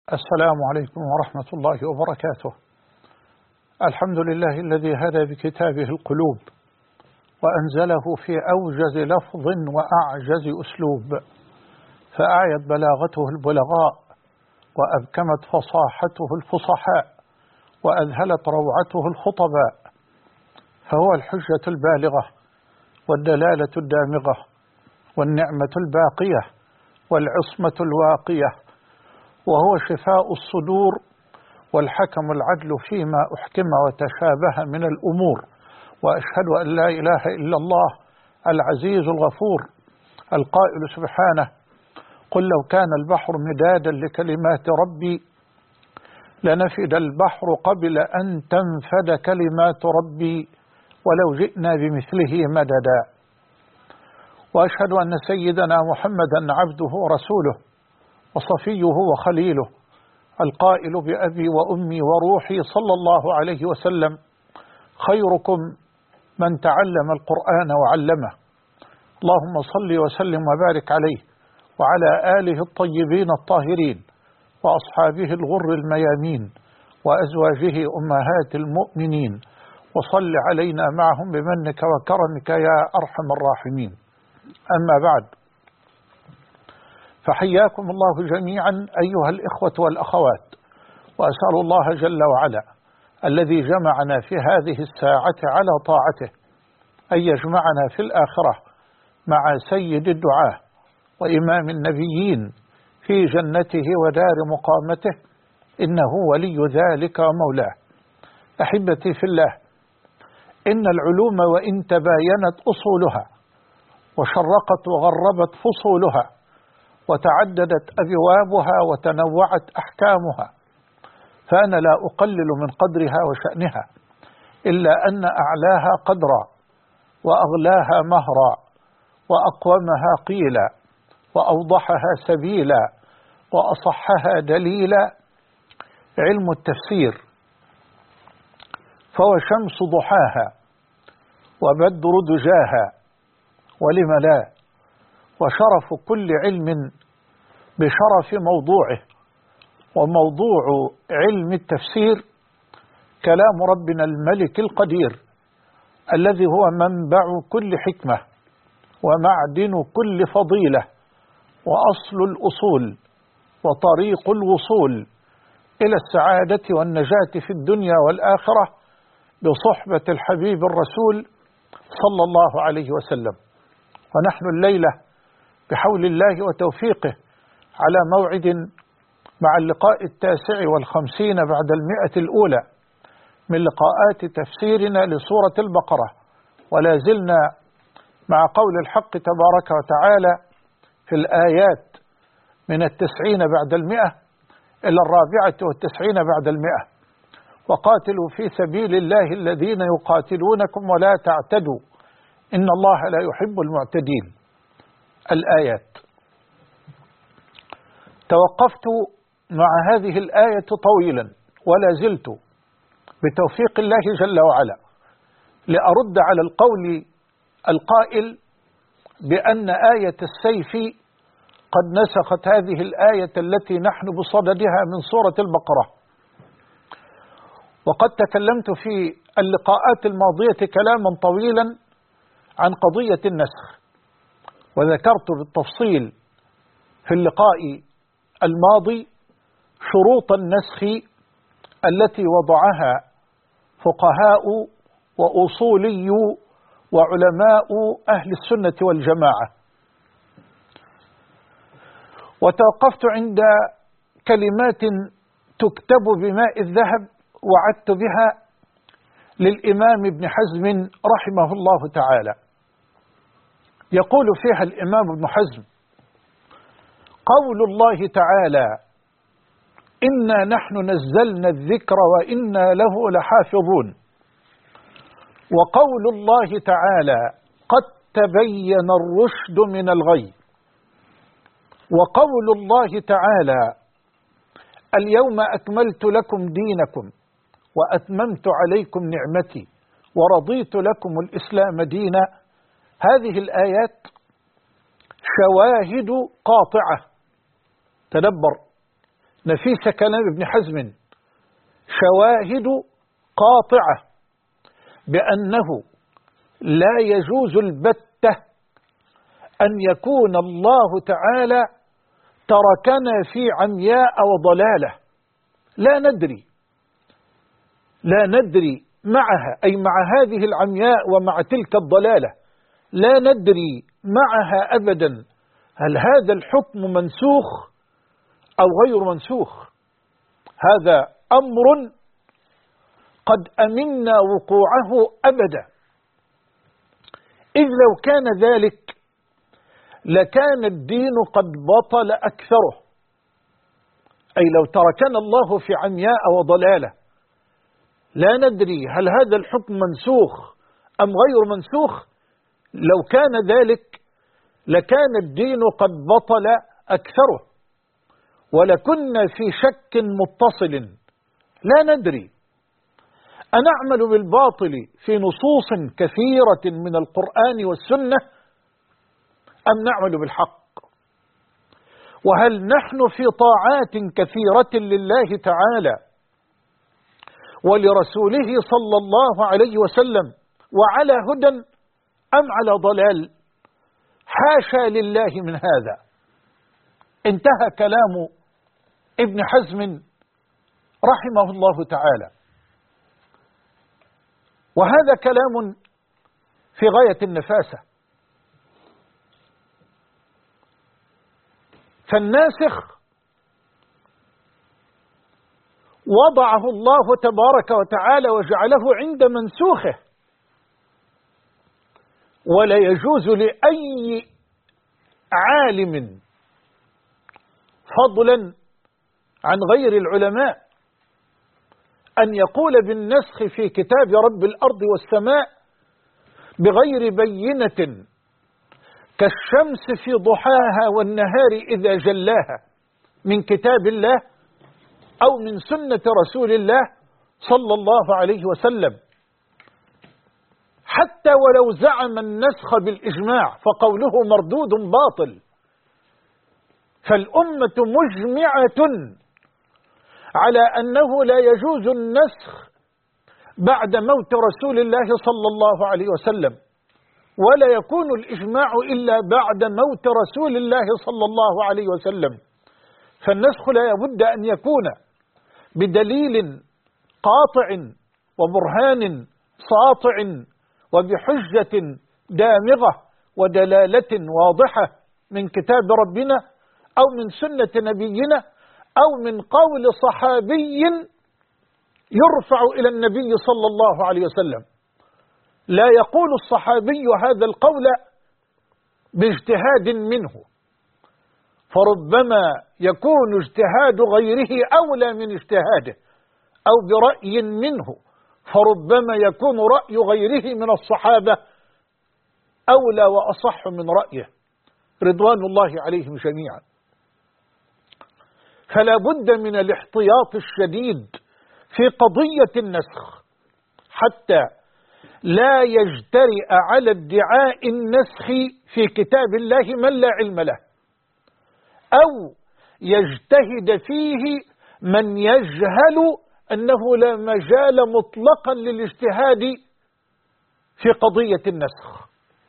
السلام عليكم ورحمة الله وبركاته. الحمد لله الذي هدى بكتابه القلوب وأنزله في أوجز لفظ وأعجز أسلوب، فأعيت بلاغته البلغاء وأبكمت فصاحته الفصحاء وأذهلت روعته الخطباء، فهو الحجة البالغة والدلالة الدامغة والنعمة الباقية والعصمة الواقية، وهو شفاء الصدور والحكم العدل فيما أحكم وتشابه من الأمور. وأشهد أن لا إله إلا الله العزيز الغفور القائل سبحانه: قل لو كان البحر مدادا لكلمات ربي لنفد البحر قبل أن تنفد كلمات ربي ولو جئنا بمثله مددا. وأشهد أن سيدنا محمدا عبده ورسوله وصفيه وخليله القائل بأبي وأمي وروحي صلى الله عليه وسلم: خيركم من تعلم القرآن وعلمه. اللهم صل وسلم وبارك عليه وعلى آله الطيبين الطاهرين وأصحابه الغر الميامين وأزواجه أمهات المؤمنين، وصل علينا معهم بمنك وكرمك يا أرحم الراحمين. أما بعد، فحياكم الله جميعا أيها الإخوة والأخوات، وأسأل الله جل وعلا الذي جمعنا في هذه الساعة على طاعته أن يجمعنا في الآخرة مع سيد الدعاة وإمام النبيين في جنته ودار مقامته، إنه ولي ذلك ومولاه. أحبتي في الله، إن العلوم وإن تباينت أصولها وشرقت وغربت فصولها وتعددت أبوابها وتنوعت أحكامها، فأنا لا أقلل من قدرها وشأنها، إلا أن أعلاها قدرا وأغلاها مهرا وأقومها قيلا وأوضحها سبيلا وأصحها دليلا علم التفسير، فهو شمس ضحاها وبدر دجاها، ولم لا، وشرف كل علم بشرف موضوعه. وموضوع علم التفسير كلام ربنا الملك القدير الذي هو منبع كل حكمة ومعدن كل فضيلة وأصل الأصول وطريق الوصول إلى السعادة والنجاة في الدنيا والآخرة بصحبة الحبيب الرسول صلى الله عليه وسلم. ونحن الليلة بحول الله وتوفيقه على موعد مع اللقاء 59 بعد 100 الأولى من لقاءات تفسيرنا لسورة البقرة، ولا زلنا مع قول الحق تبارك وتعالى في الآيات من 90 بعد 100 إلى 94 بعد 100: وقاتلوا في سبيل الله الذين يقاتلونكم ولا تعتدوا إن الله لا يحب المعتدين. الآيات. توقفت مع هذه الآية طويلا ولا زلت بتوفيق الله جل وعلا لأرد على القول القائل بأن آية السيف قد نسخت هذه الآية التي نحن بصددها من سورة البقرة. وقد تكلمت في اللقاءات الماضية كلاما طويلا عن قضية النسخ، وذكرت بالتفصيل في اللقاء الماضي شروط النسخ التي وضعها فقهاء وأصولي وعلماء أهل السنة والجماعة. وتوقفت عند كلمات تكتب بماء الذهب وعدت بها للإمام ابن حزم رحمه الله تعالى. يقول فيها الإمام ابن حزم: قول الله تعالى: إنا نحن نزلنا الذكر وإنا له لحافظون. وقول الله تعالى: قد تبين الرشد من الغي. وقول الله تعالى: اليوم أكملت لكم دينكم وأتممت عليكم نعمتي ورضيت لكم الإسلام دينا. هذه الآيات شواهد قاطعة، تدبر، نفيس كلام ابن حزم شواهد قاطعة بأنه لا يجوز البتة أن يكون الله تعالى تركنا في عمياء وضلالة. لا ندري معها، أي مع هذه العمياء ومع تلك الضلالة، لا ندري معها أبدا هل هذا الحكم منسوخ أو غير منسوخ. هذا أمر قد أمنا وقوعه أبدا، إذ لو كان ذلك لكان الدين قد بطل أكثره. أي لو تركنا الله في عمياء وضلالة لا ندري هل هذا الحكم منسوخ أم غير منسوخ، لو كان ذلك لكان الدين قد بطل أكثره، ولكنا في شك متصل لا ندري أنعمل بالباطل في نصوص كثيرة من القرآن والسنة أم نعمل بالحق، وهل نحن في طاعات كثيرة لله تعالى ولرسوله صلى الله عليه وسلم وعلى هدى أم على ضلال. حاشا لله من هذا. انتهى كلام ابن حزم رحمه الله تعالى، وهذا كلام في غاية النفاسة. فالناسخ وضعه الله تبارك وتعالى وجعله عند منسوخه، ولا يجوز لأي عالم فضلا عن غير العلماء أن يقول بالنسخ في كتاب رب الأرض والسماء بغير بينة كالشمس في ضحاها والنهار إذا جلاها من كتاب الله أو من سنة رسول الله صلى الله عليه وسلم، حتى ولو زعم النسخ بالإجماع فقوله مردود باطل. فالأمة مجمعة على أنه لا يجوز النسخ بعد موت رسول الله صلى الله عليه وسلم، ولا يكون الإجماع إلا بعد موت رسول الله صلى الله عليه وسلم. فالنسخ لا بد أن يكون بدليل قاطع وبرهان ساطع وبحجة دامغة ودلالة واضحة من كتاب ربنا أو من سنة نبينا أو من قول صحابي يرفع إلى النبي صلى الله عليه وسلم. لا يقول الصحابي هذا القول باجتهاد منه، فربما يكون اجتهاد غيره أولى من اجتهاده، أو برأي منه، فربما يكون رأي غيره من الصحابة أولى وأصح من رأيه رضوان الله عليهم جميعا. فلا بد من الاحتياط الشديد في قضية النسخ حتى لا يجترئ على ادعاء النسخ في كتاب الله من لا علم له، أو يجتهد فيه من يجهل أنه لا مجال مطلقا للاجتهاد في قضية النسخ،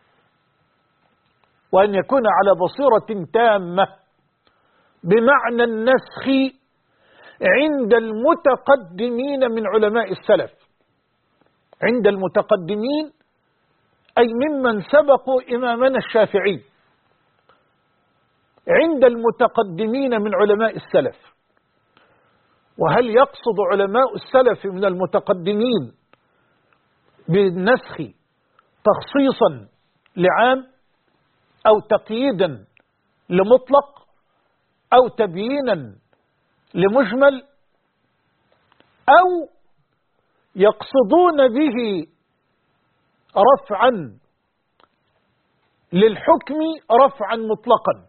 وأن يكون على بصيرة تامة بمعنى النسخ عند المتقدمين من علماء السلف. عند المتقدمين أي ممن سبقوا إمامنا الشافعي، عند المتقدمين من علماء السلف. وهل يقصد علماء السلف من المتقدمين بالنسخ تخصيصا لعام أو تقييدا لمطلق أو تبيينا لمجمل، أو يقصدون به رفعا للحكم رفعا مطلقا؟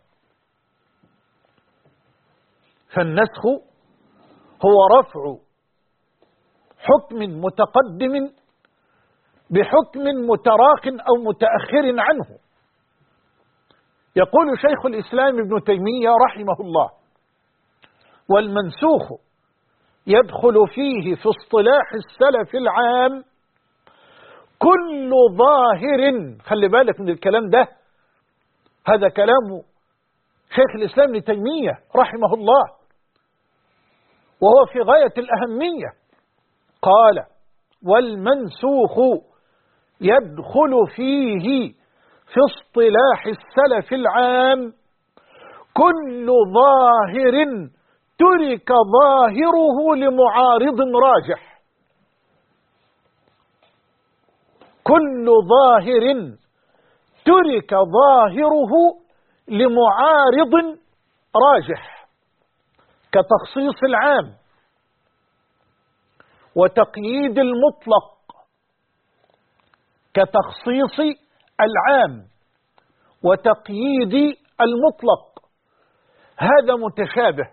فالنسخ هو رفع حكم متقدم بحكم متراخ أو متأخر عنه. يقول شيخ الإسلام ابن تيمية رحمه الله: والمنسوخ يدخل فيه في اصطلاح السلف العام كل ظاهر. خلي بالك من الكلام ده، هذا كلام شيخ الإسلام ابن تيمية رحمه الله، وهو في غاية الأهمية. قال: والمنسوخ يدخل فيه في اصطلاح السلف العام كل ظاهر ترك ظاهره لمعارض راجح. كل ظاهر ترك ظاهره لمعارض راجح، كتخصيص العام وتقييد المطلق، كتخصيص العام وتقييد المطلق. هذا متشابه،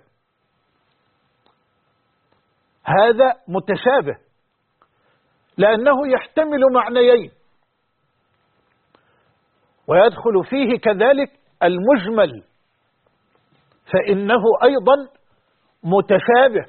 هذا متشابه لأنه يحتمل معنيين، ويدخل فيه كذلك المجمل فإنه أيضا متشابه.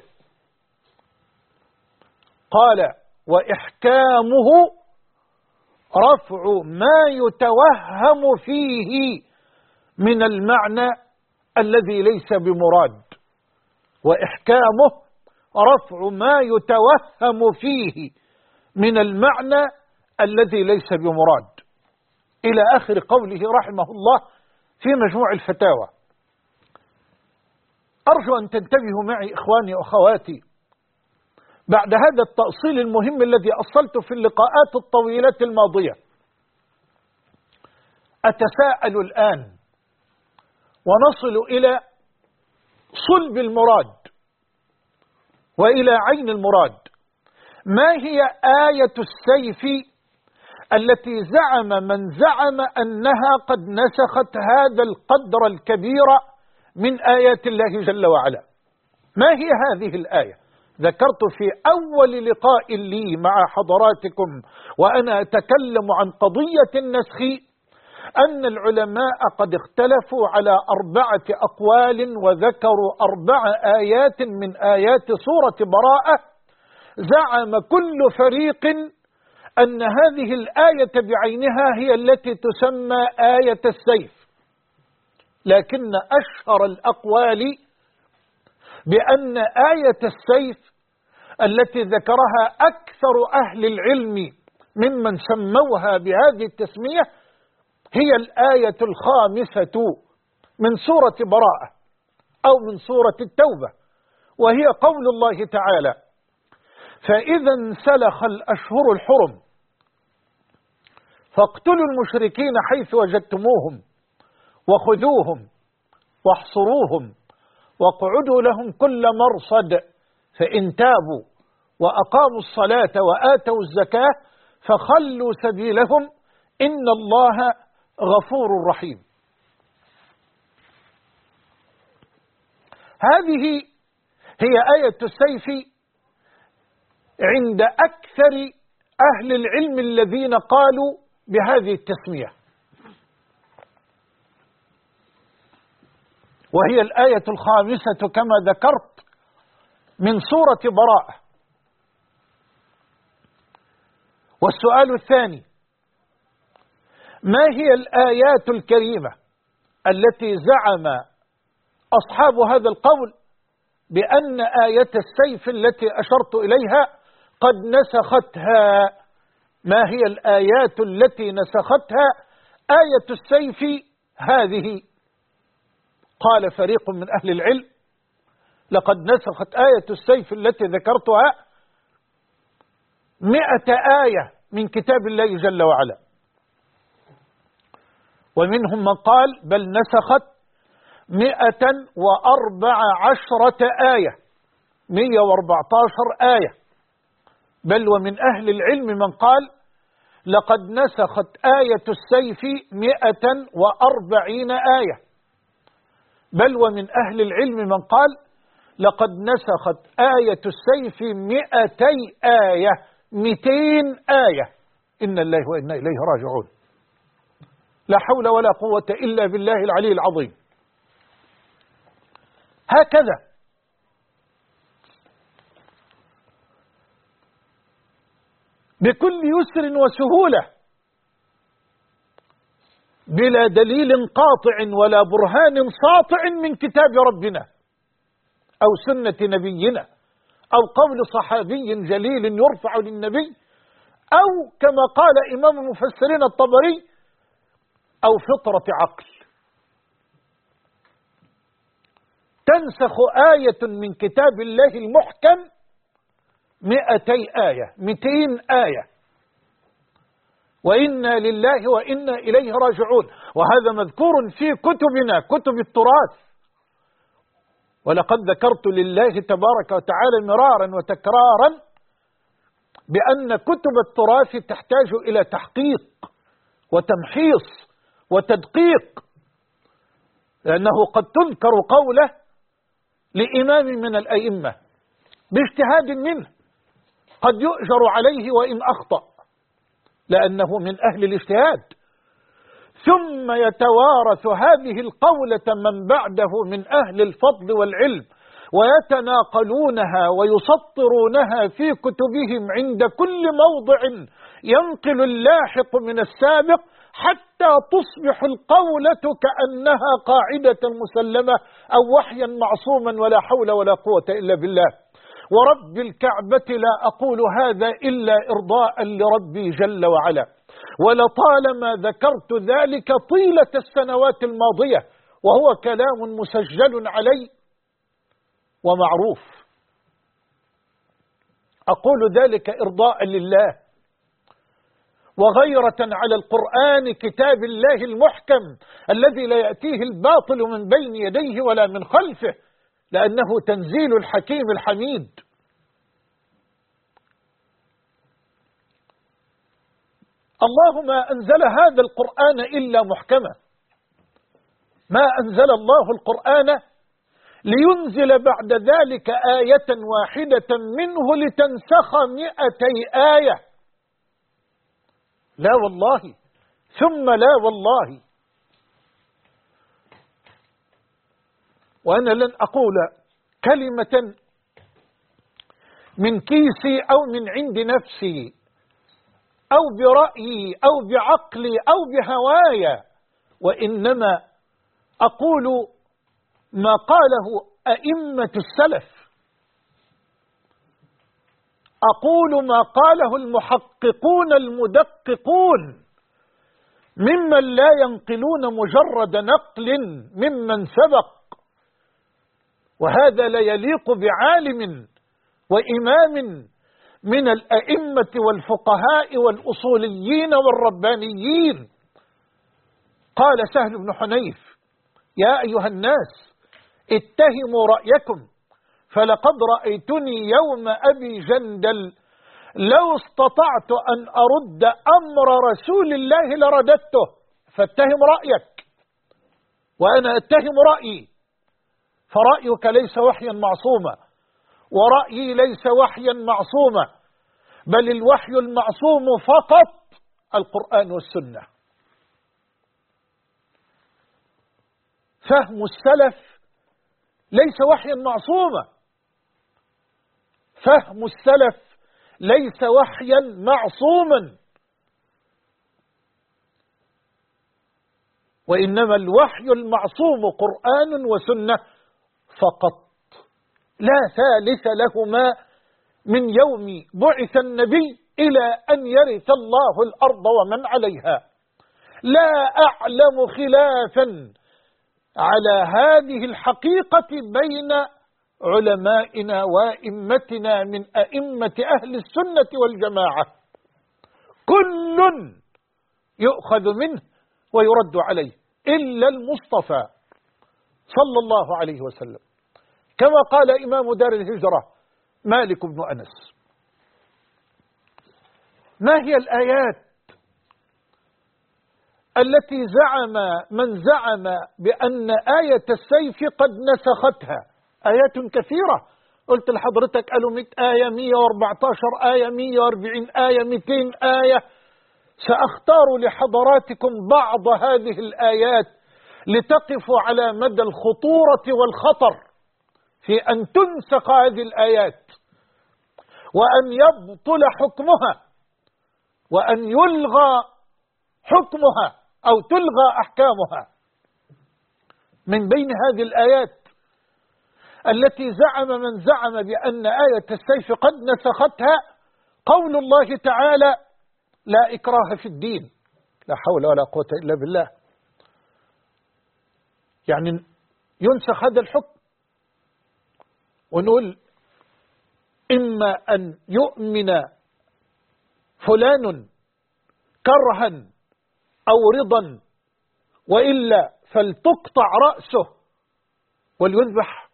قال: وإحكامه رفع ما يتوهم فيه من المعنى الذي ليس بمراد. وإحكامه رفع ما يتوهم فيه من المعنى الذي ليس بمراد، إلى آخر قوله رحمه الله في مجموع الفتاوى. أرجو أن تنتبهوا معي إخواني وأخواتي بعد هذا التأصيل المهم الذي أصلته في اللقاءات الطويلة الماضية. أتساءل الآن ونصل إلى صلب المراد وإلى عين المراد. ما هي آية السيف التي زعم من زعم أنها قد نسخت هذا القدر الكبير من آيات الله جل وعلا؟ ما هي هذه الآية؟ ذكرت في أول لقاء لي مع حضراتكم وأنا أتكلم عن قضية النسخ أن العلماء قد اختلفوا على 4 أقوال، وذكروا 4 آيات من آيات سورة براءة. زعم كل فريق أن هذه الآية بعينها هي التي تسمى آية السيف، لكن أشهر الأقوال بأن آية السيف التي ذكرها أكثر أهل العلم ممن سموها بهذه التسمية هي الآية الخامسة من سورة براءة أو من سورة التوبة، وهي قول الله تعالى: فإذا انسلخ الأشهر الحرم فاقتلوا المشركين حيث وجدتموهم وخذوهم واحصروهم واقعدوا لهم كل مرصد فإن تابوا وأقاموا الصلاة وآتوا الزكاة فخلوا سبيلهم إن الله غفور رحيم. هذه هي آية السيف عند أكثر أهل العلم الذين قالوا بهذه التسمية، وهي الآية الخامسة كما ذكرت من سورة براءة. والسؤال الثاني: ما هي الآيات الكريمة التي زعم أصحاب هذا القول بأن آية السيف التي أشرت إليها قد نسختها؟ ما هي الآيات التي نسختها آية السيف هذه؟ قال فريق من أهل العلم: لقد نسخت آية السيف التي ذكرتها 100 آية من كتاب الله جل وعلا. ومنهم من قال بل نسخت 114 آية، 114 آية. بل ومن أهل العلم من قال لقد نسخت آية السيف 140 آية. بل ومن أهل العلم من قال لقد نسخت آية السيف 200 آية، 200 آية. إن الله وإنا إليه راجعون. لا حول ولا قوة إلا بالله العلي العظيم. هكذا بكل يسر وسهولة بلا دليل قاطع ولا برهان ساطع من كتاب ربنا أو سنة نبينا أو قول صحابي جليل يرفع للنبي، أو كما قال إمام المفسرين الطبري أو فطرة عقل. تنسخ آية من كتاب الله المحكم 200 آية 200 آية، وإنا لله وإنا إليه راجعون. وهذا مذكور في كتبنا كتب التراث، ولقد ذكرت لله تبارك وتعالى مرارا وتكرارا بأن كتب التراث تحتاج إلى تحقيق وتمحيص وتدقيق، لأنه قد تنكر قوله لإمام من الأئمة باجتهاد منه، قد يؤجر عليه وإن أخطأ لأنه من أهل الاجتهاد، ثم يتوارث هذه القولة من بعده من أهل الفضل والعلم ويتناقلونها ويسطرونها في كتبهم عند كل موضع ينقل اللاحق من السابق، حتى تصبح القولة كأنها قاعدة مسلمة أو وحيا معصوما، ولا حول ولا قوة إلا بالله. ورب الكعبة لا أقول هذا إلا إرضاء لربي جل وعلا، ولطالما ذكرت ذلك طيلة السنوات الماضية، وهو كلام مسجل علي ومعروف. أقول ذلك إرضاء لله وغيرة على القرآن كتاب الله المحكم الذي لا يأتيه الباطل من بين يديه ولا من خلفه، لأنه تنزيل الحكيم الحميد. الله ما أنزل هذا القرآن إلا محكما، ما أنزل الله القرآن لينزل بعد ذلك آية واحدة منه لتنسخ 200 آية. لا والله ثم لا والله. وأنا لن أقول كلمة من كيسي أو من عند نفسي أو برأيي أو بعقلي أو بهوايا، وإنما أقول ما قاله أئمة السلف، أقول ما قاله المحققون المدققون ممن لا ينقلون مجرد نقل ممن سبق، وهذا لا يليق بعالم وإمام من الأئمة والفقهاء والأصوليين والربانيين. قال سهل بن حنيف: يا أيها الناس اتهموا رأيكم، فلقد رأيتني يوم أبي جندل لو استطعت أن أرد أمر رسول الله لرددته، فاتهم رأيك وأنا أتهم رأيي، فرأيك ليس وحيا معصوما ورأيي ليس وحيا معصوما، بل الوحي المعصوم فقط القرآن والسنة. فهم السلف ليس وحيا معصوما، فهم السلف ليس وحيا معصوما، وإنما الوحي المعصوم قرآن وسنة فقط، لا ثالث لهما من يوم بعث النبي إلى أن يرث الله الأرض ومن عليها. لا أعلم خلافا على هذه الحقيقة بين علمائنا وأئمتنا من أئمة أهل السنة والجماعة، كل يؤخذ منه ويرد عليه إلا المصطفى صلى الله عليه وسلم، كما قال إمام دار الهجرة مالك بن أنس. ما هي الآيات التي زعم من زعم بأن آية السيف قد نسختها؟ آيات كثيرة، قلت لحضرتك قالوا 100 آية 114 آية 140 آية 200 آية. سأختار لحضراتكم بعض هذه الآيات لتقفوا على مدى الخطورة والخطر في أن تنسخ هذه الآيات وأن يبطل حكمها وأن يلغى حكمها أو تلغى أحكامها. من بين هذه الآيات التي زعم من زعم بأن آية السيف قد نسختها قول الله تعالى: لا إكراه في الدين. لا حول ولا قوة إلا بالله. يعني ينسخ هذا الحكم ونقول إما أن يؤمن فلان كرها أو رضا، وإلا فلتقطع رأسه وليذبح.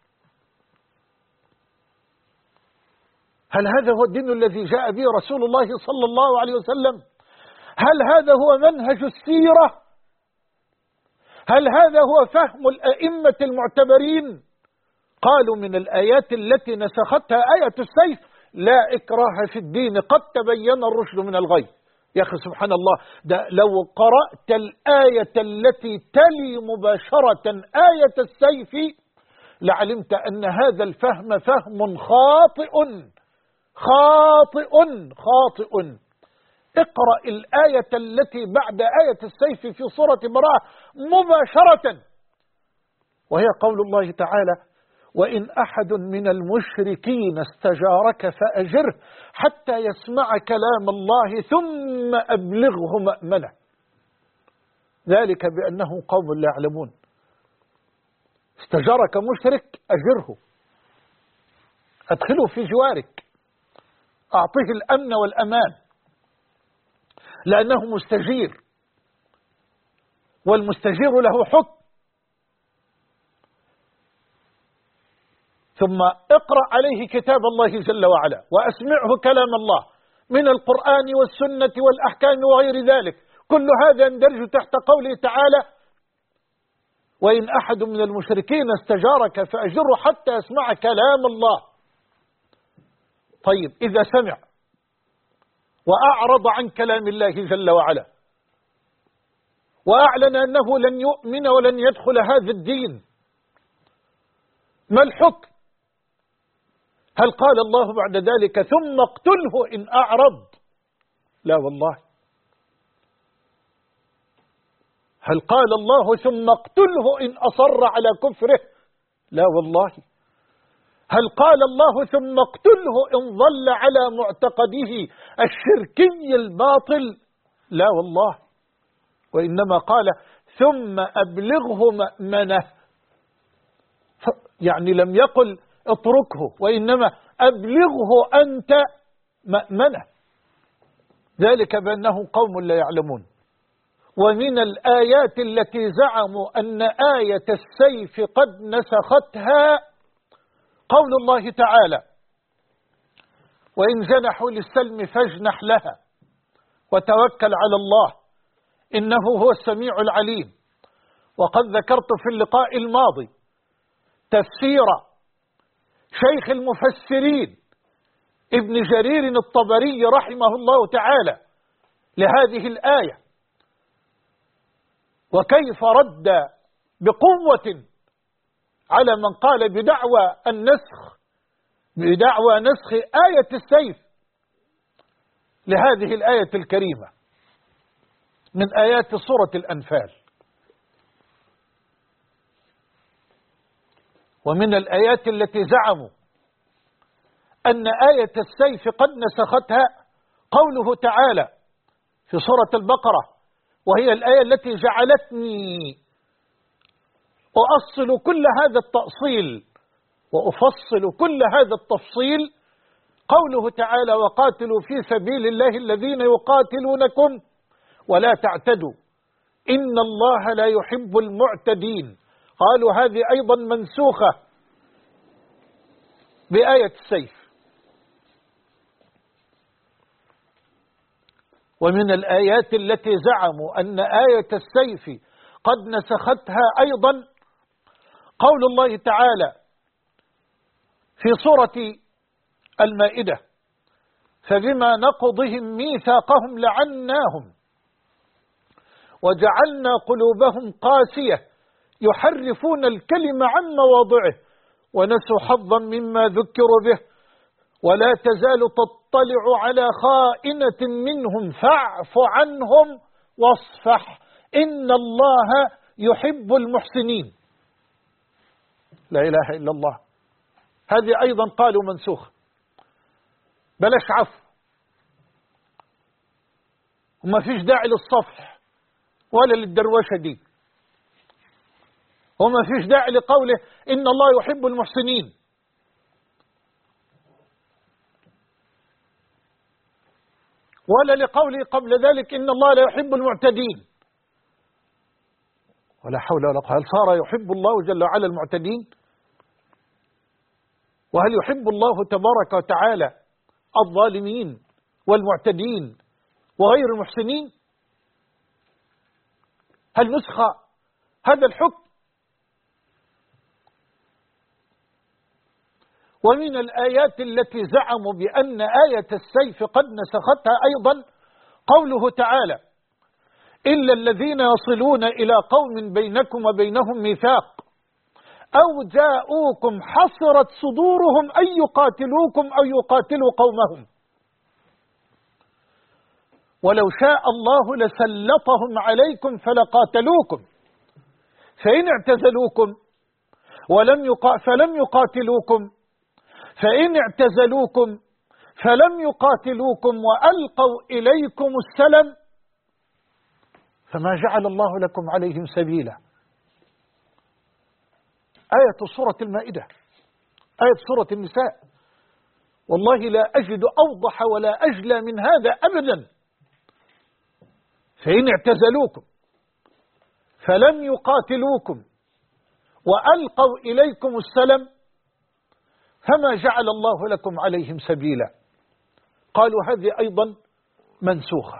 هل هذا هو الدين الذي جاء به رسول الله صلى الله عليه وسلم؟ هل هذا هو منهج السيرة؟ هل هذا هو فهم الأئمة المعتبرين؟ قالوا من الآيات التي نسختها آية السيف: لا إكراه في الدين قد تبين الرشد من الغي. يا أخي سبحان الله، ده لو قرأت الآية التي تلي مباشرة آية السيف لعلمت أن هذا الفهم فهم خاطئ خاطئ خاطئ. اقرأ الآية التي بعد آية السيف في سورة براءة مباشرة، وهي قول الله تعالى: وإن أحد من المشركين استجارك فأجره حتى يسمع كلام الله ثم أبلغه مأمنه، ذلك بأنه قوم لا يعلمون. استجارك مشرك أجره، أدخله في جوارك، أعطيه الأمن والأمان، لأنه مستجير، والمستجير له حكم. ثم اقرأ عليه كتاب الله جل وعلا، وأسمعه كلام الله من القرآن والسنة والأحكام وغير ذلك. كل هذا يندرج تحت قوله تعالى: وإن أحد من المشركين استجارك فأجره حتى يسمع كلام الله. طيب، إذا سمع وأعرض عن كلام الله جل وعلا وأعلن أنه لن يؤمن ولن يدخل هذا الدين، ما الحكم؟ هل قال الله بعد ذلك: ثم اقتله إن أعرض؟ لا والله. هل قال الله: ثم اقتله إن أصر على كفره؟ لا والله. هل قال الله: ثم اقتله إن ظل على معتقده الشركي الباطل؟ لا والله. وإنما قال: ثم أبلغه مأمنه. يعني لم يقل اتركه، وإنما أبلغه أنت مأمنه، ذلك بأنه قوم لا يعلمون. ومن الآيات التي زعموا أن آية السيف قد نسختها قول الله تعالى: وإن جنحوا للسلم فاجنح لها وتوكل على الله إنه هو السميع العليم. وقد ذكرت في اللقاء الماضي تفسير شيخ المفسرين ابن جرير الطبري رحمه الله تعالى لهذه الآية، وكيف رد بقوة على من قال بدعوى نسخ آية السيف لهذه الآية الكريمة من آيات سورة الأنفال. ومن الآيات التي زعموا أن آية السيف قد نسختها قوله تعالى في سورة البقرة، وهي الآية التي جعلتني أؤصل كل هذا التأصيل وأفصل كل هذا التفصيل، قوله تعالى: وقاتلوا في سبيل الله الذين يقاتلونكم ولا تعتدوا إن الله لا يحب المعتدين. قالوا هذه أيضا منسوخة بآية السيف. ومن الآيات التي زعموا أن آية السيف قد نسختها أيضا قول الله تعالى في سورة المائدة: فبما نقضهم ميثاقهم لعناهم وجعلنا قلوبهم قاسية يحرفون الكلم عن مواضعه ونسوا حظا مما ذكروا به ولا تزال تطلع على خائنة منهم فاعف عنهم واصفح إن الله يحب المحسنين. لا إله إلا الله. هذه أيضا قالوا منسوخ، بلاش عفو، وما فيش داعي للصفح ولا للدروشة دي، وما فيش داعي لقوله إن الله يحب المحسنين، ولا لقوله قبل ذلك إن الله لا يحب المعتدين. ولا حول ولا قوة. هل صار يحب الله جل وعلا المعتدين؟ وهل يحب الله تبارك وتعالى الظالمين والمعتدين وغير المحسنين؟ هل نسخ هذا الحكم؟ ومن الآيات التي زعموا بأن آية السيف قد نسختها أيضا قوله تعالى: إلا الذين يصلون إلى قوم بينكم وبينهم ميثاق أو جاءوكم حصرت صدورهم أن يقاتلوكم أو يقاتلوا قومهم ولو شاء الله لسلطهم عليكم فلقاتلوكم فإن اعتزلوكم فلم يقاتلوكم فإن اعتزلوكم فلم يقاتلوكم وألقوا إليكم السلم فما جعل الله لكم عليهم سبيلا. آية سورة المائدة، آية سورة النساء. والله لا أجد أوضح ولا أجلى من هذا أبدا. فإن اعتزلوكم فلم يقاتلوكم وألقوا إليكم السلم فما جعل الله لكم عليهم سبيلا. قالوا هذه أيضا منسوخة.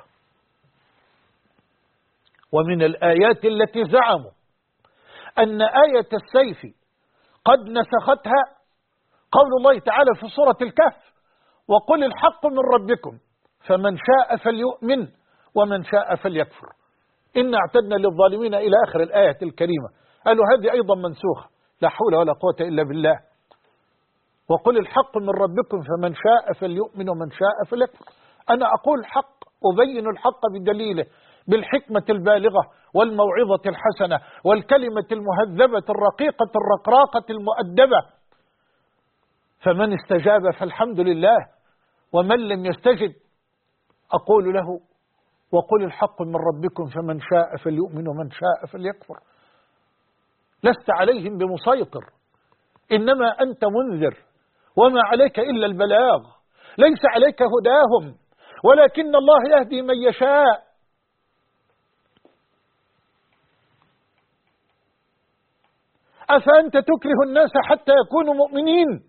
ومن الآيات التي زعموا أن آية السيف قد نسختها قول الله تعالى في سورة الكهف: وقل الحق من ربكم فمن شاء فليؤمن ومن شاء فليكفر إنا اعتدنا للظالمين إلى آخر الآية الكريمة. قالوا هذه أيضا منسوخة. لا حول ولا قوة إلا بالله. وقل الحق من ربكم فمن شاء فليؤمن ومن شاء فليكفر. أنا أقول الحق، أبين الحق بدليله، بالحكمة البالغة والموعظة الحسنة والكلمة المهذبة الرقيقة الرقراقة المؤدبة. فمن استجاب فالحمد لله، ومن لم يستجب أقول له: وقل الحق من ربكم فمن شاء فليؤمن ومن شاء فليكفر. لست عليهم بمسيطر، إنما أنت منذر، وما عليك إلا البلاغ، ليس عليك هداهم ولكن الله يهدي من يشاء. أفأنت تكره الناس حتى يكونوا مؤمنين؟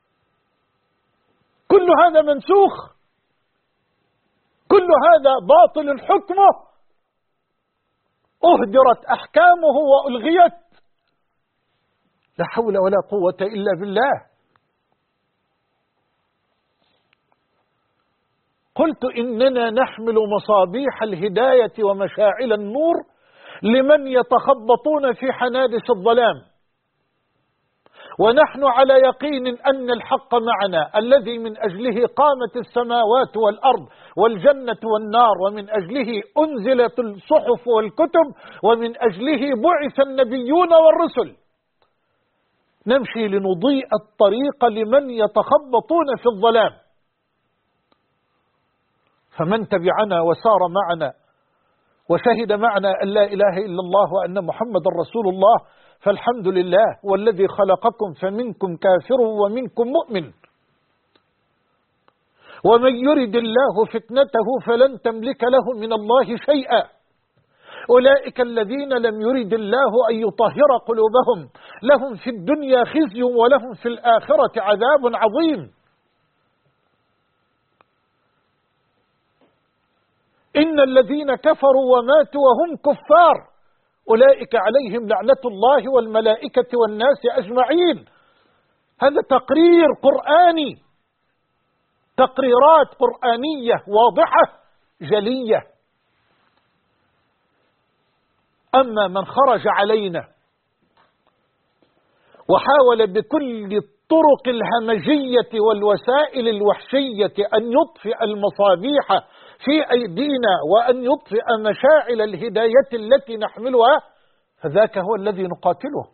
كل هذا منسوخ، كل هذا باطل حكمه، أهدرت أحكامه وألغيت. لا حول ولا قوة إلا بالله. قلت إننا نحمل مصابيح الهداية ومشاعل النور لمن يتخبطون في حنادس الظلام، ونحن على يقين أن الحق معنا الذي من أجله قامت السماوات والأرض والجنة والنار، ومن أجله أنزلت الصحف والكتب، ومن أجله بعث النبيون والرسل. نمشي لنضيء الطريق لمن يتخبطون في الظلام. فمن تبعنا وسار معنا وشهد معنا أن لا إله إلا الله وأن محمد رسول الله فالحمد لله. والذي خلقكم فمنكم كافر ومنكم مؤمن، ومن يرد الله فتنته فلن تملك له من الله شيئا. أولئك الذين لم يرد الله أن يطهر قلوبهم، لهم في الدنيا خزي ولهم في الآخرة عذاب عظيم. إن الذين كفروا وماتوا وهم كفار أولئك عليهم لعنة الله والملائكة والناس أجمعين. هذا تقرير قرآني، تقريرات قرآنية واضحة جلية. أما من خرج علينا وحاول بكل بالطرق الهمجية والوسائل الوحشية أن يطفئ المصابيح في أيدينا وأن يطفئ مشاعل الهداية التي نحملها، فذاك هو الذي نقاتله،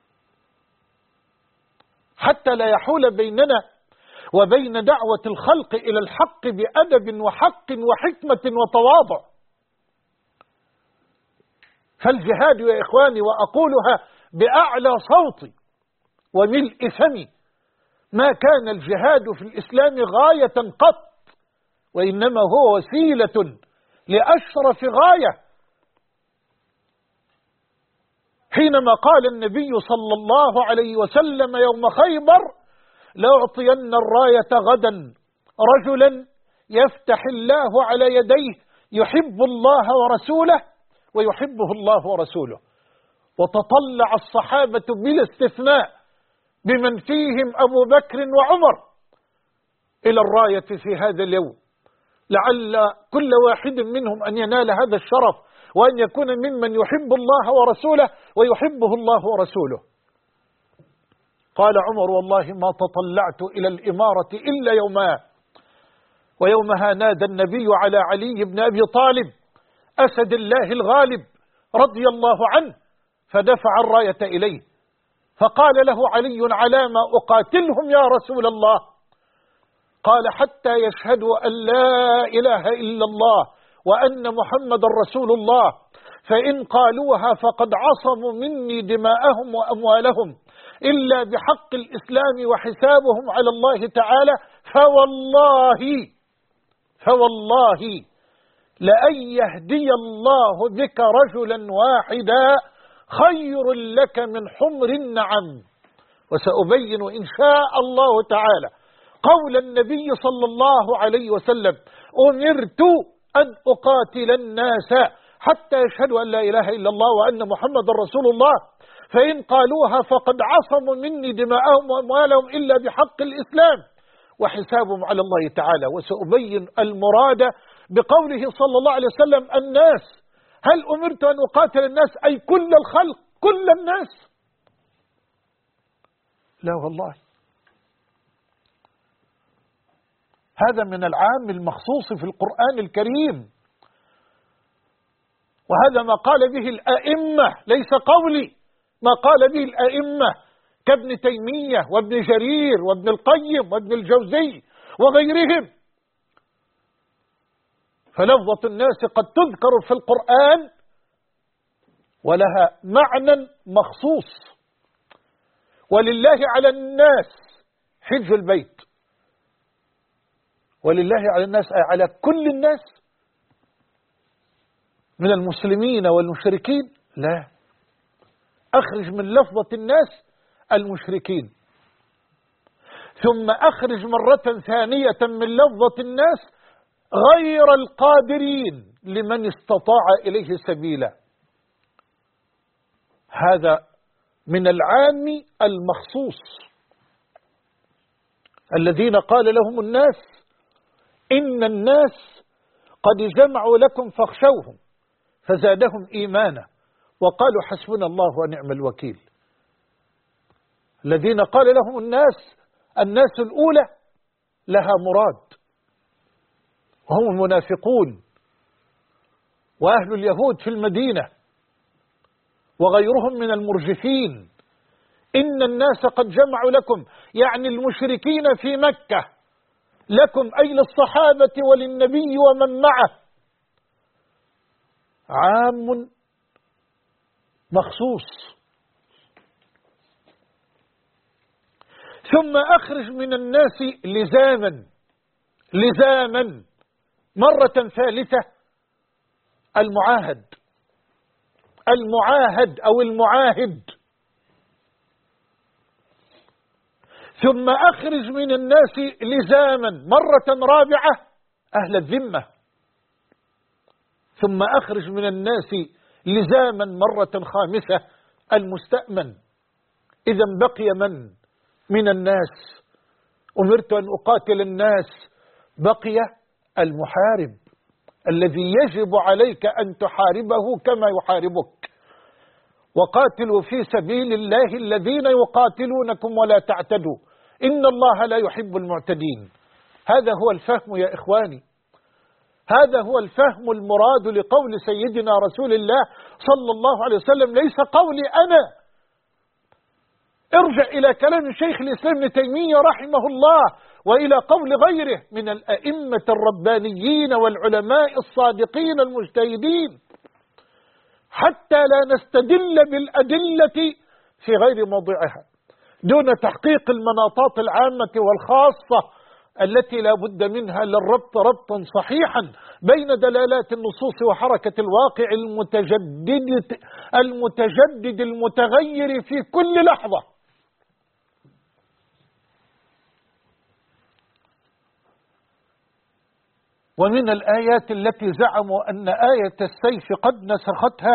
حتى لا يحول بيننا وبين دعوة الخلق إلى الحق بأدب وحق وحكمة وتواضع. فالجهاد يا إخواني، وأقولها بأعلى صوتي وملء فمي، ما كان الجهاد في الإسلام غاية قط، وإنما هو وسيلة لأشرف غاية. حينما قال النبي صلى الله عليه وسلم يوم خيبر: لأعطين الراية غدا رجلا يفتح الله على يديه يحب الله ورسوله ويحبه الله ورسوله. وتطلع الصحابة بلا استثناء بمن فيهم أبو بكر وعمر إلى الراية في هذا اليوم، لعل كل واحد منهم أن ينال هذا الشرف وأن يكون ممن يحب الله ورسوله ويحبه الله ورسوله. قال عمر: والله ما تطلعت إلى الإمارة إلا يوما، ويومها نادى النبي على علي بن أبي طالب أسد الله الغالب رضي الله عنه، فدفع الراية إليه، فقال له علي: على ما أقاتلهم يا رسول الله؟ قال: حتى يشهدوا أن لا إله إلا الله وأن محمد رسول الله، فإن قالوها فقد عصموا مني دماءهم وأموالهم إلا بحق الإسلام وحسابهم على الله تعالى، فوالله لأن يهدي الله بك رجلا واحدا خير لك من حمر النعم. وسأبين إن شاء الله تعالى قول النبي صلى الله عليه وسلم: أمرت أن أقاتل الناس حتى يشهدوا أن لا إله إلا الله وأن محمد رسول الله، فإن قالوها فقد عصموا مني دماءهم وأموالهم إلا بحق الإسلام وحسابهم على الله تعالى. وسأبين المراد بقوله صلى الله عليه وسلم: الناس، هل أمرت أن أقاتل الناس أي كل الخلق، كل الناس؟ لا والله، هذا من العام المخصوص في القرآن الكريم، وهذا ما قال به الأئمة، ليس قولي، ما قال به الأئمة كابن تيمية وابن جرير وابن القيم وابن الجوزي وغيرهم. فلفظة الناس قد تذكر في القرآن ولها معنى مخصوص. ولله على الناس حج البيت، ولله على الناس أي على كل الناس من المسلمين والمشركين؟ لا، أخرج من لفظة الناس المشركين، ثم أخرج مرة ثانية من لفظة الناس غير القادرين لمن استطاع إليه سبيلا. هذا من العام المخصوص. الذين قال لهم الناس إن الناس قد جمعوا لكم فاخشوهم فزادهم إيمانا وقالوا حسبنا الله ونعم الوكيل. الذين قال لهم الناس الأولى لها مراد، وهم المنافقون وأهل اليهود في المدينة وغيرهم من المرجفين. إن الناس قد جمعوا لكم، يعني المشركين في مكة، لكم أي للصحابة وللنبي ومن معه، عام مخصوص. ثم أخرج من الناس لزاما مرة ثالثة المعاهد أو المعاهد. ثم أخرج من الناس لزاما مرة رابعة أهل الذمة. ثم أخرج من الناس لزاما مرة خامسة المستأمن. إذا بقي من الناس أمرت أن أقاتل الناس، بقي المحارب الذي يجب عليك أن تحاربه كما يحاربك. وقاتلوا في سبيل الله الذين يقاتلونكم ولا تعتدوا إن الله لا يحب المعتدين. هذا هو الفهم يا إخواني، هذا هو الفهم المراد لقول سيدنا رسول الله صلى الله عليه وسلم، ليس قولي أنا. ارجع إلى كلام شيخ الإسلام ابن تيمية رحمه الله وإلى قول غيره من الأئمة الربانيين والعلماء الصادقين المجتهدين، حتى لا نستدل بالأدلة في غير موضعها دون تحقيق المناطات العامة والخاصة التي لا بد منها للربط ربطا صحيحا بين دلالات النصوص وحركة الواقع المتجدد المتغير في كل لحظة. ومن الآيات التي زعموا أن آية السيف قد نسختها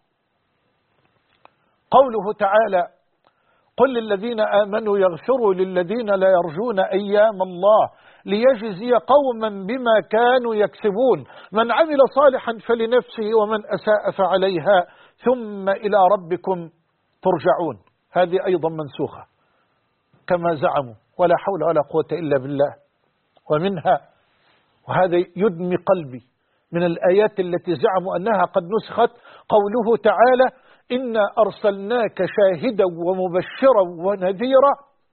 قوله تعالى: قل للذين آمنوا يغفروا للذين لا يرجون أيام الله ليجزي قوما بما كانوا يكسبون من عمل صالحا فلنفسه ومن أساء فعليها ثم إلى ربكم ترجعون. هذه أيضا منسوخة كما زعموا، ولا حول ولا قوة إلا بالله. ومنها، وهذا يدمي قلبي، من الآيات التي زعموا أنها قد نسخت قوله تعالى: إنا أرسلناك شاهدا ومبشرا ونذيرا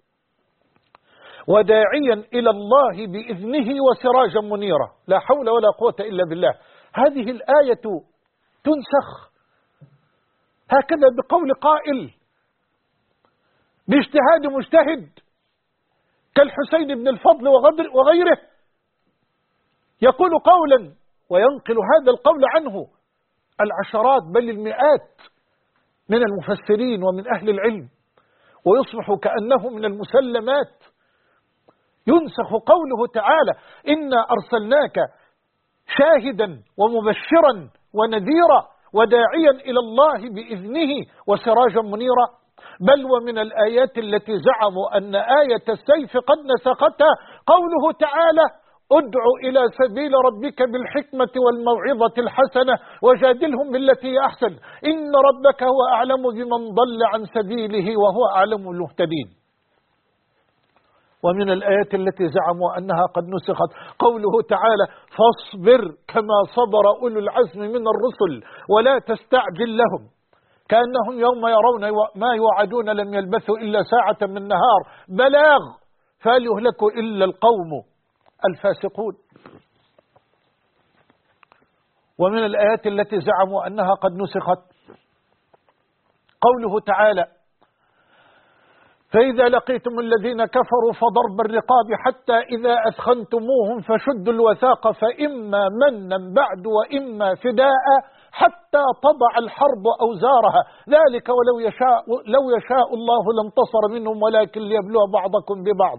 وداعيا إلى الله بإذنه وسراجا منيرا. لا حول ولا قوة إلا بالله. هذه الآية تنسخ هكذا بقول قائل باجتهاد مجتهد كالحسين بن الفضل وغيره، يقول قولا وينقل هذا القول عنه العشرات بل المئات من المفسرين ومن أهل العلم، ويصبح كأنه من المسلمات. ينسخ قوله تعالى: إنا أرسلناك شاهدا ومبشرا ونذيرا وداعيا إلى الله بإذنه وسراجا منيرا. بل ومن الآيات التي زعموا أن آية السيف قد نسختها قوله تعالى: ادع إلى سبيل ربك بالحكمة والموعظة الحسنة وجادلهم بالتي هي أحسن إن ربك هو أعلم بمن ضل عن سبيله وهو أعلم المهتدين. ومن الآيات التي زعموا أنها قد نسخت قوله تعالى: فاصبر كما صبر أولو العزم من الرسل ولا تستعجل لهم كأنهم يوم يرون ما يوعدون لم يلبثوا إلا ساعة من نهار بلاغ فهل يهلك إلا القوم الفاسقون. ومن الآيات التي زعموا أنها قد نسخت قوله تعالى: فإذا لقيتم الذين كفروا فضرب الرقاب حتى إذا أثخنتموهم فشدوا الوثاق فإما منا بعد وإما فداء حتى تضع الحرب أوزارها ذلك لو يشاء الله لانتصر منهم ولكن ليبلو بعضكم ببعض.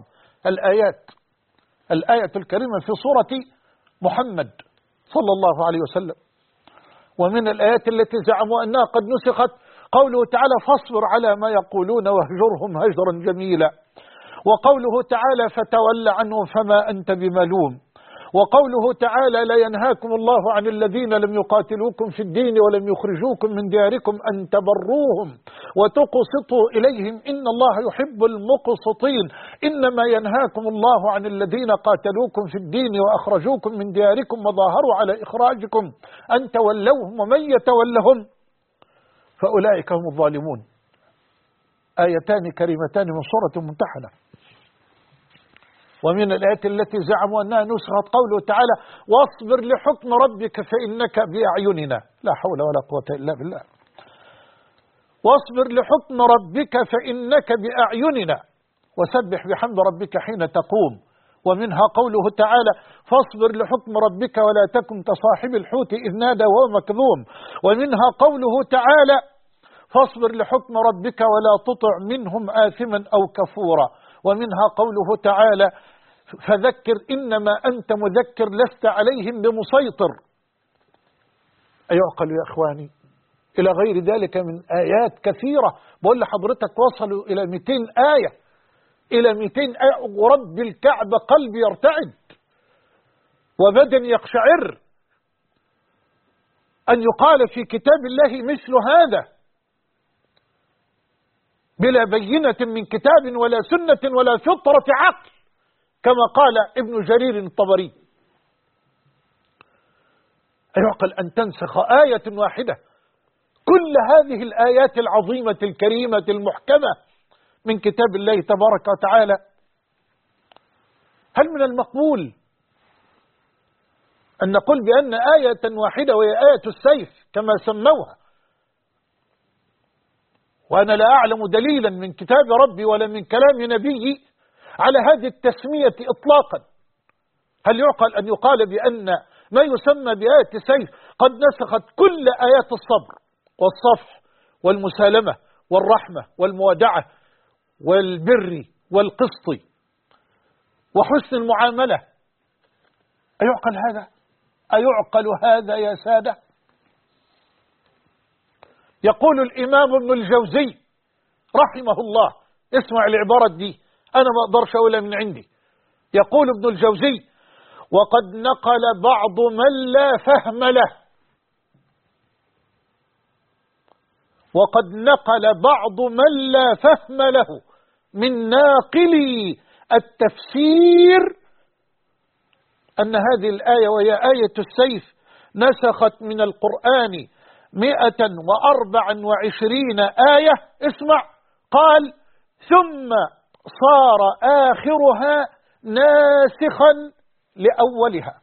الآية الكريمة في سورة محمد صلى الله عليه وسلم. ومن الآيات التي زعموا أنها قد نسخت قوله تعالى: فاصبر على ما يقولون واهجرهم هجرا جميلا. وقوله تعالى: فتول عنهم فما أنت بملوم. وقوله تعالى: لا ينهاكم الله عن الذين لم يقاتلوكم في الدين ولم يخرجوكم من دياركم أن تبروهم وتقسطوا إليهم إن الله يحب المقسطين إنما ينهاكم الله عن الذين قاتلوكم في الدين وأخرجوكم من دياركم وظاهروا على إخراجكم أن تولوهم ومن يتولهم فأولئك هم الظالمون. آيتان كريمتان من سورة ممتحنة. ومن الآيات التي زعموا أنها نسخت قوله تعالى: واصبر لحكم ربك فإنك بأعيننا. لا حول ولا قوة إلا بالله. واصبر لحكم ربك فإنك بأعيننا وسبح بحمد ربك حين تقوم. ومنها قوله تعالى: فاصبر لحكم ربك ولا تكن كصاحب الحوت إذ نادى وهو مكظوم. ومنها قوله تعالى: فاصبر لحكم ربك ولا تطع منهم آثما أو كفورا. ومنها قوله تعالى: فذكر إنما أنت مذكر لست عليهم بمسيطر. أيعقل يا إخواني؟ إلى غير ذلك من آيات كثيرة. بقول لحضرتك وصلوا إلى 200 آية، إلى 200 آية. ورب الكعبة قلبي يرتعد وبدن يقشعر أن يقال في كتاب الله مثل هذا بلا بينة من كتاب ولا سنة ولا فطرة عقل، كما قال ابن جرير الطبري. أيعقل أن تنسخ آية واحدة كل هذه الآيات العظيمة الكريمة المحكمة من كتاب الله تبارك وتعالى؟ هل من المقبول أن نقول بأن آية واحدة وهي آية السيف كما سموها، وأنا لا أعلم دليلا من كتاب ربي ولا من كلام نبيي على هذه التسمية إطلاقا؟ هل يعقل أن يقال بأن ما يسمى بآية السيف قد نسخت كل آيات الصبر والصفح والمسالمة والرحمة والمودعة والبر والقسط وحسن المعاملة؟ أيعقل هذا؟ أيعقل هذا يا سادة؟ يقول الإمام ابن الجوزي رحمه الله، اسمع العبارة دي، أنا ما أقدرش أقولها من عندي. يقول ابن الجوزي: وقد نقل بعض من لا فهم له، وقد نقل بعض من لا فهم له من ناقلي التفسير أن هذه الآية وهي آية السيف نسخت من القرآن 124 آية. اسمع، قال: ثم صار آخرها ناسخا لأولها،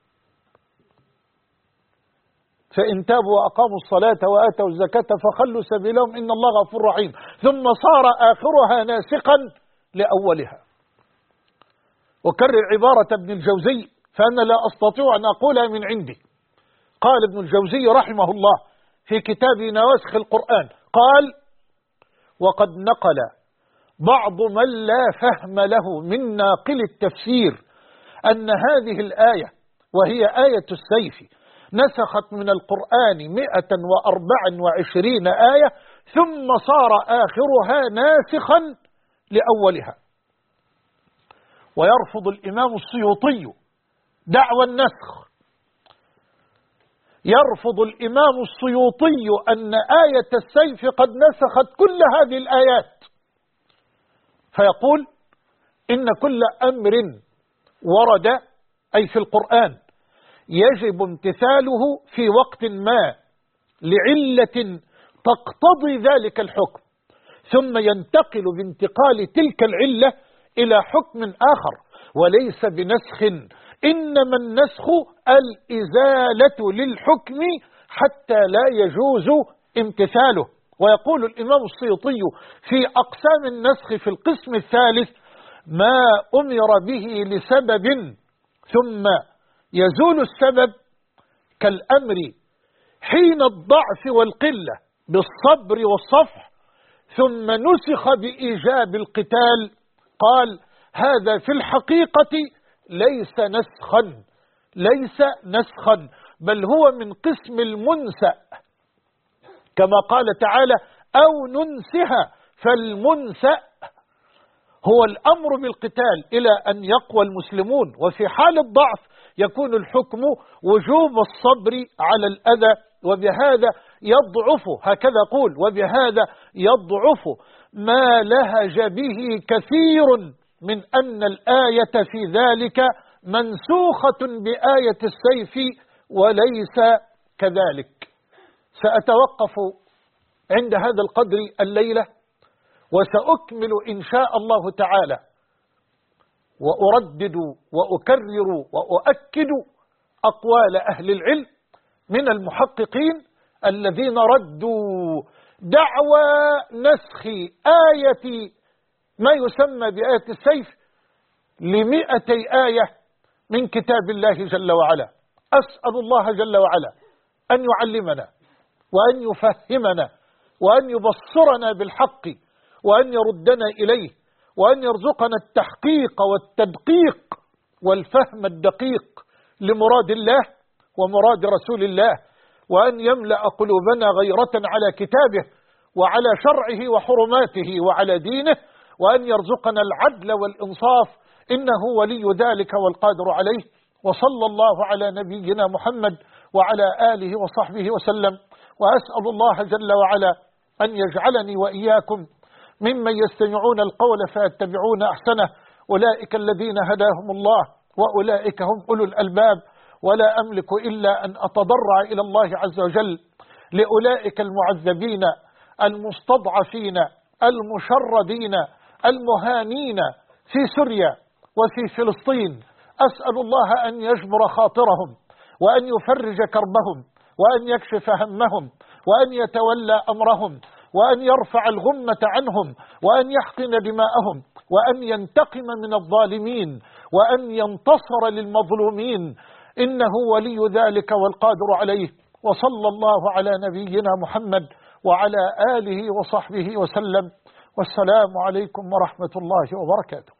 فإن تابوا وأقاموا الصلاة وآتوا الزكاة فخلوا سبيلهم إن الله غفور رحيم. ثم صار آخرها ناسخا لأولها. وكرر عبارة ابن الجوزي فأنا لا أستطيع أن أقولها من عندي. قال ابن الجوزي رحمه الله في كتاب نواسخ القرآن، قال: وقد نقل بعض من لا فهم له من ناقل التفسير أن هذه الآية وهي آية السيف نسخت من القرآن 124 آية، ثم صار آخرها ناسخا لأولها. ويرفض الإمام السيوطي دعوى النسخ، يرفض الإمام السيوطي أن آية السيف قد نسخت كل هذه الآيات، فيقول: إن كل أمر ورد أي في القرآن يجب امتثاله في وقت ما لعلة تقتضي ذلك الحكم، ثم ينتقل بانتقال تلك العلة إلى حكم آخر، وليس بنسخ، إنما النسخ الإزالة للحكم حتى لا يجوز امتثاله. ويقول الإمام السيوطي في أقسام النسخ في القسم الثالث: ما أمر به لسبب ثم يزول السبب كالأمر حين الضعف والقلة بالصبر والصفح ثم نسخ بإيجاب القتال. قال: هذا في الحقيقة ليس نسخا، ليس نسخا، بل هو من قسم المنسأ، كما قال تعالى: أو ننسها، فالمنسأ هو الأمر بالقتال إلى أن يقوى المسلمون، وفي حال الضعف يكون الحكم وجوب الصبر على الأذى، وبهذا يضعف، هكذا قول، وبهذا يضعف ما لهج به كثير من أن الآية في ذلك منسوخة بآية السيف، وليس كذلك. سأتوقف عند هذا القدر الليلة، وسأكمل إن شاء الله تعالى، وأردد وأكرر وأؤكد أقوال أهل العلم من المحققين الذين ردوا دعوى نسخ آية ما يسمى بآية السيف ل200 آية من كتاب الله جل وعلا. أسأل الله جل وعلا أن يعلمنا وأن يفهمنا وأن يبصرنا بالحق وأن يردنا إليه وأن يرزقنا التحقيق والتدقيق والفهم الدقيق لمراد الله ومراد رسول الله، وأن يملأ قلوبنا غيرة على كتابه وعلى شرعه وحرماته وعلى دينه، وأن يرزقنا العدل والإنصاف، إنه ولي ذلك والقادر عليه. وصلى الله على نبينا محمد وعلى آله وصحبه وسلم. وأسأل الله جل وعلا أن يجعلني وإياكم ممن يستمعون القول فيتبعون أحسنه، أولئك الذين هداهم الله وأولئك هم أولو الألباب. ولا أملك إلا أن أتضرع إلى الله عز وجل لأولئك المعذبين المستضعفين المشردين المهانين في سوريا وفي فلسطين. أسأل الله أن يجبر خاطرهم وأن يفرج كربهم وأن يكشف همهم وأن يتولى أمرهم وأن يرفع الغمة عنهم وأن يحقن دماءهم وأن ينتقم من الظالمين وأن ينتصر للمظلومين، إنه ولي ذلك والقادر عليه. وصلى الله على نبينا محمد وعلى آله وصحبه وسلم، والسلام عليكم ورحمة الله وبركاته.